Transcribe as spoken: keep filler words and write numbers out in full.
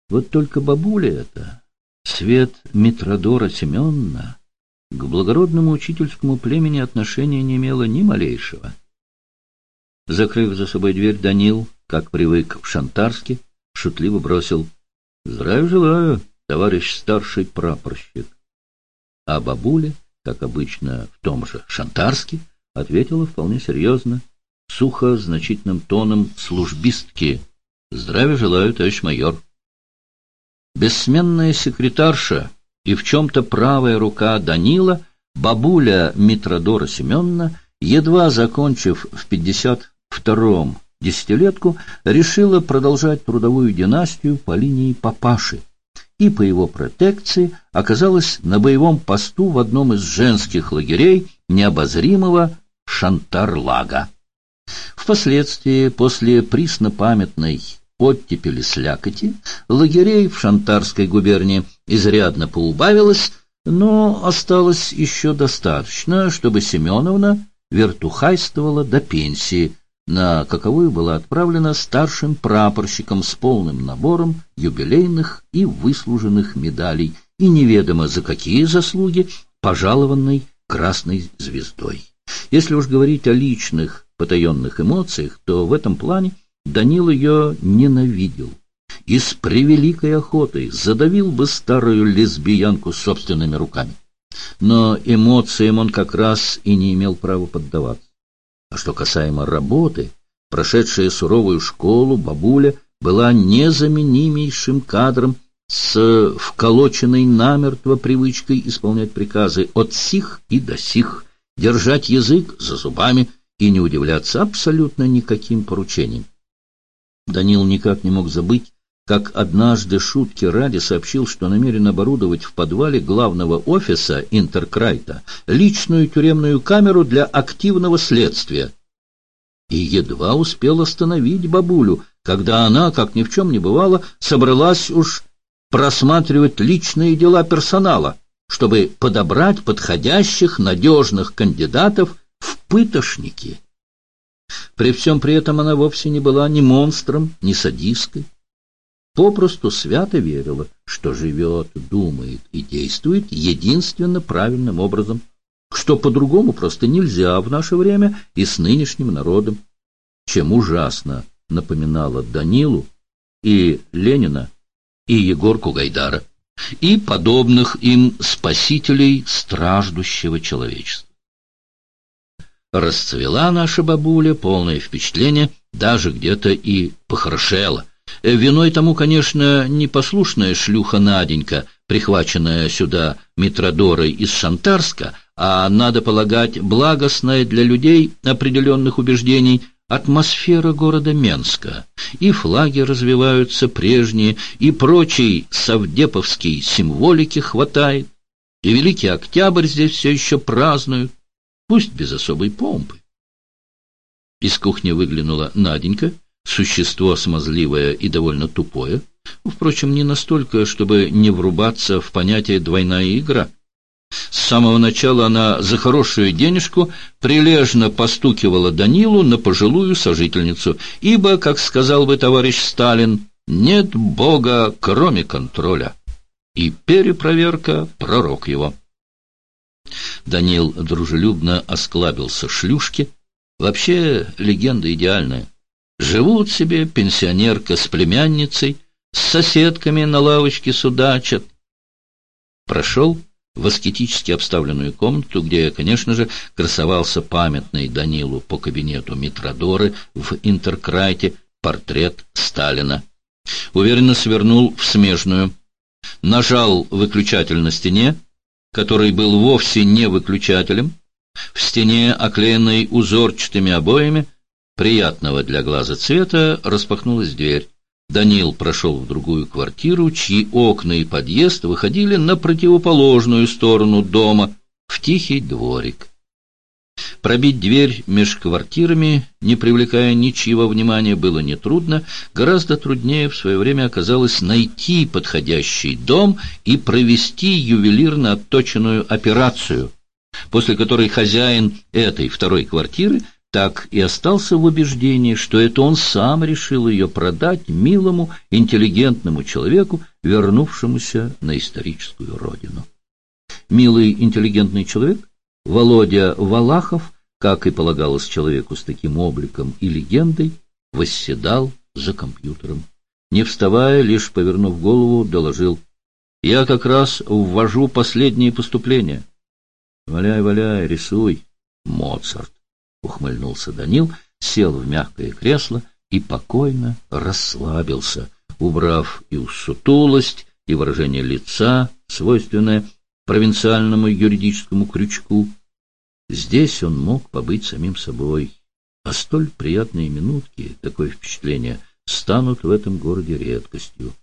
Вот только бабуля эта, свет Митродора Семеновна, к благородному учительскому племени отношения не имела ни малейшего. Закрыв за собой дверь, Данил, как привык в Шантарске, шутливо бросил: «Здравия желаю, товарищ старший прапорщик». А бабуля, как обычно в том же Шантарске, ответила вполне серьезно, сухо, значительным тоном службистки: «Здравия желаю, товарищ майор». Бессменная секретарша и в чем-то правая рука Данила, бабуля Митродора Семеновна, едва закончив в пятьдесят втором десятилетку, решила продолжать трудовую династию по линии папаши и по его протекции оказалась на боевом посту в одном из женских лагерей необозримого Шантарлага. Впоследствии, после преснопамятной оттепели слякоти, лагерей в Шантарской губернии изрядно поубавилось, но осталось еще достаточно, чтобы Семеновна вертухайствовала до пенсии, на каковую была отправлена старшим прапорщиком с полным набором юбилейных и выслуженных медалей и неведомо за какие заслуги пожалованной красной звездой. Если уж говорить о личных потаенных эмоциях, то в этом плане Данил ее ненавидел и с превеликой охотой задавил бы старую лесбиянку собственными руками. Но эмоциям он как раз и не имел права поддаваться. А что касаемо работы, прошедшая суровую школу, бабуля была незаменимейшим кадром с вколоченной намертво привычкой исполнять приказы от сих и до сих, держать язык за зубами и не удивляться абсолютно никаким поручениям. Данил никак не мог забыть, как однажды шутки ради сообщил, что намерен оборудовать в подвале главного офиса Интеркрайта личную тюремную камеру для активного следствия. И едва успел остановить бабулю, когда она, как ни в чем не бывало, собралась уж просматривать личные дела персонала, чтобы подобрать подходящих надежных кандидатов в пытошники. При всем при этом она вовсе не была ни монстром, ни садисткой. Попросту свято верила, что живет, думает и действует единственно правильным образом, что по-другому просто нельзя в наше время и с нынешним народом, чем ужасно напоминала Данилу и Ленина, и Егорку Гайдара, и подобных им спасителей страждущего человечества. Расцвела наша бабуля, полное впечатление, даже где-то и похорошела. Виной тому, конечно, непослушная шлюха Наденька, прихваченная сюда Митродорой из Шантарска, а, надо полагать, благостная для людей определенных убеждений атмосфера города Менска. И флаги развиваются прежние, и прочей совдеповской символики хватает, и Великий Октябрь здесь все еще празднуют, пусть без особой помпы. Из кухни выглянула Наденька, существо смазливое и довольно тупое, впрочем, не настолько, чтобы не врубаться в понятие «двойная игра». С самого начала она за хорошую денежку прилежно постукивала Данилу на пожилую сожительницу, ибо, как сказал бы товарищ Сталин, нет Бога, кроме контроля, и перепроверка — пророк его. Данил дружелюбно осклабился шлюшке. Вообще легенда идеальная. Живут себе пенсионерка с племянницей, с соседками на лавочке судачат. Прошел в аскетически обставленную комнату, где, конечно же, красовался памятный Данилу по кабинету Митродоры в Интеркрайте портрет Сталина. Уверенно свернул в смежную. Нажал выключатель на стене, который был вовсе не выключателем. В стене, оклеенной узорчатыми обоями, приятного для глаза цвета, распахнулась дверь. Данил прошел в другую квартиру, чьи окна и подъезд выходили на противоположную сторону дома, в тихий дворик. Пробить дверь меж квартирами, не привлекая ничьего внимания, было нетрудно. Гораздо труднее в свое время оказалось найти подходящий дом и провести ювелирно отточенную операцию, после которой хозяин этой второй квартиры так и остался в убеждении, что это он сам решил ее продать милому, интеллигентному человеку, вернувшемуся на историческую родину. Милый, интеллигентный человек, Володя Валахов, как и полагалось человеку с таким обликом и легендой, восседал за компьютером. Не вставая, лишь повернув голову, доложил: «Я как раз ввожу последние поступления». «Валяй, валяй, рисуй, Моцарт», — ухмыльнулся Данил, сел в мягкое кресло и покойно расслабился, убрав и сутулость, и выражение лица, свойственное провинциальному юридическому крючку. Здесь он мог побыть самим собой, а столь приятные минутки, такое впечатление, станут в этом городе редкостью.